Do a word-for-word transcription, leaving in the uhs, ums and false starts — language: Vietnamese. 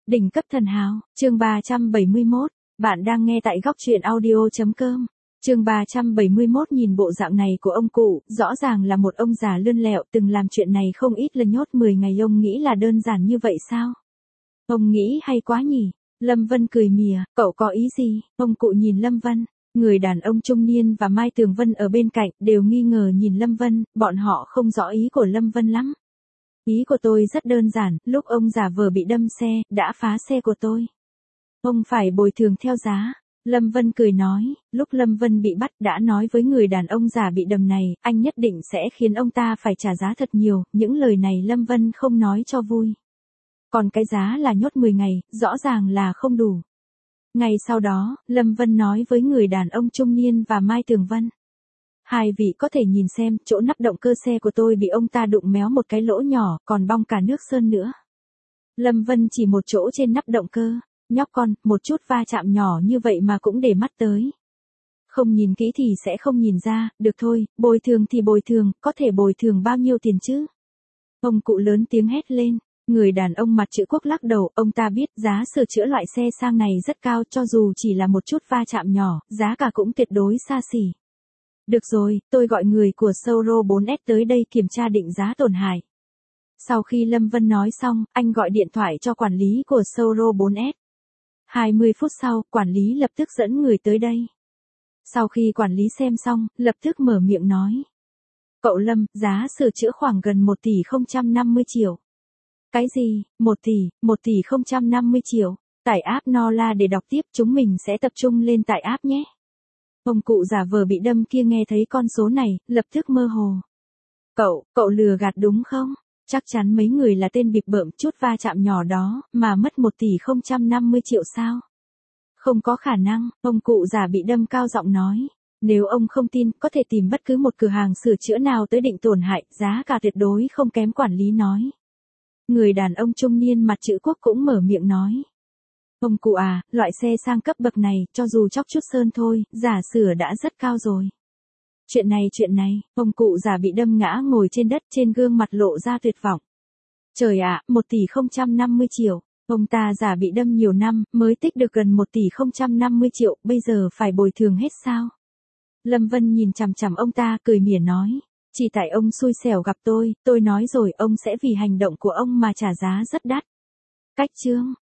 Đỉnh cấp thần hào, chương ba trăm bảy mươi mốt, bạn đang nghe tại góc truyện audio.com. Chương ba trăm bảy mươi mốt nhìn bộ dạng này của ông cụ, rõ ràng là một ông già lươn lẹo từng làm chuyện này không ít lần nhốt mười ngày, ông nghĩ là đơn giản như vậy sao? Ông nghĩ hay quá nhỉ? Lâm Vân cười mỉa, cậu có ý gì? Ông cụ nhìn Lâm Vân, người đàn ông trung niên và Mai Tường Vân ở bên cạnh đều nghi ngờ nhìn Lâm Vân, bọn họ không rõ ý của Lâm Vân lắm. Ý của tôi rất đơn giản, lúc ông giả vờ bị đâm xe, đã phá xe của tôi. Ông phải bồi thường theo giá. Lâm Vân cười nói, lúc Lâm Vân bị bắt đã nói với người đàn ông giả bị đâm này, anh nhất định sẽ khiến ông ta phải trả giá thật nhiều, những lời này Lâm Vân không nói cho vui. Còn cái giá là nhốt mười ngày, rõ ràng là không đủ. Ngày sau đó, Lâm Vân nói với người đàn ông trung niên và Mai Tường Vân. Hai vị có thể nhìn xem, chỗ nắp động cơ xe của tôi bị ông ta đụng méo một cái lỗ nhỏ, còn bong cả nước sơn nữa. Lâm Vân chỉ một chỗ trên nắp động cơ, nhóc con, một chút va chạm nhỏ như vậy mà cũng để mắt tới. Không nhìn kỹ thì sẽ không nhìn ra, được thôi, bồi thường thì bồi thường, có thể bồi thường bao nhiêu tiền chứ? Ông cụ lớn tiếng hét lên, người đàn ông mặt chữ quốc lắc đầu, ông ta biết giá sửa chữa loại xe sang này rất cao, cho dù chỉ là một chút va chạm nhỏ, giá cả cũng tuyệt đối xa xỉ. Được rồi, tôi gọi người của Soro bốn S tới đây kiểm tra định giá tổn hại. Sau khi Lâm Vân nói xong, anh gọi điện thoại cho quản lý của Soro bốn S. hai mươi phút sau, quản lý lập tức dẫn người tới đây. Sau khi quản lý xem xong, lập tức mở miệng nói. Cậu Lâm, giá sửa chữa khoảng gần một tỷ không trăm năm mươi triệu. Cái gì, một tỷ, một tỷ không trăm năm mươi triệu. Tải app Nola để đọc tiếp, chúng mình sẽ tập trung lên tải app nhé. Ông cụ giả vờ bị đâm kia nghe thấy con số này, lập tức mơ hồ. Cậu, cậu lừa gạt đúng không? Chắc chắn mấy người là tên bịp bợm, chút va chạm nhỏ đó, mà mất một tỷ không trăm năm mươi triệu sao? Không có khả năng, ông cụ giả bị đâm cao giọng nói. Nếu ông không tin, có thể tìm bất cứ một cửa hàng sửa chữa nào tới định tổn hại, giá cả tuyệt đối không kém, quản lý nói. Người đàn ông trung niên mặt chữ quốc cũng mở miệng nói. Ông cụ à, loại xe sang cấp bậc này, cho dù chóc chút sơn thôi, giả sửa đã rất cao rồi. Chuyện này chuyện này, ông cụ già bị đâm ngã ngồi trên đất, trên gương mặt lộ ra tuyệt vọng. Trời ạ, một tỷ không trăm năm mươi triệu, ông ta già bị đâm nhiều năm, mới tích được gần một tỷ không trăm năm mươi triệu, bây giờ phải bồi thường hết sao? Lâm Vân nhìn chằm chằm ông ta, cười mỉa nói. Chỉ tại ông xui xẻo gặp tôi, tôi nói rồi, ông sẽ vì hành động của ông mà trả giá rất đắt. Cách chương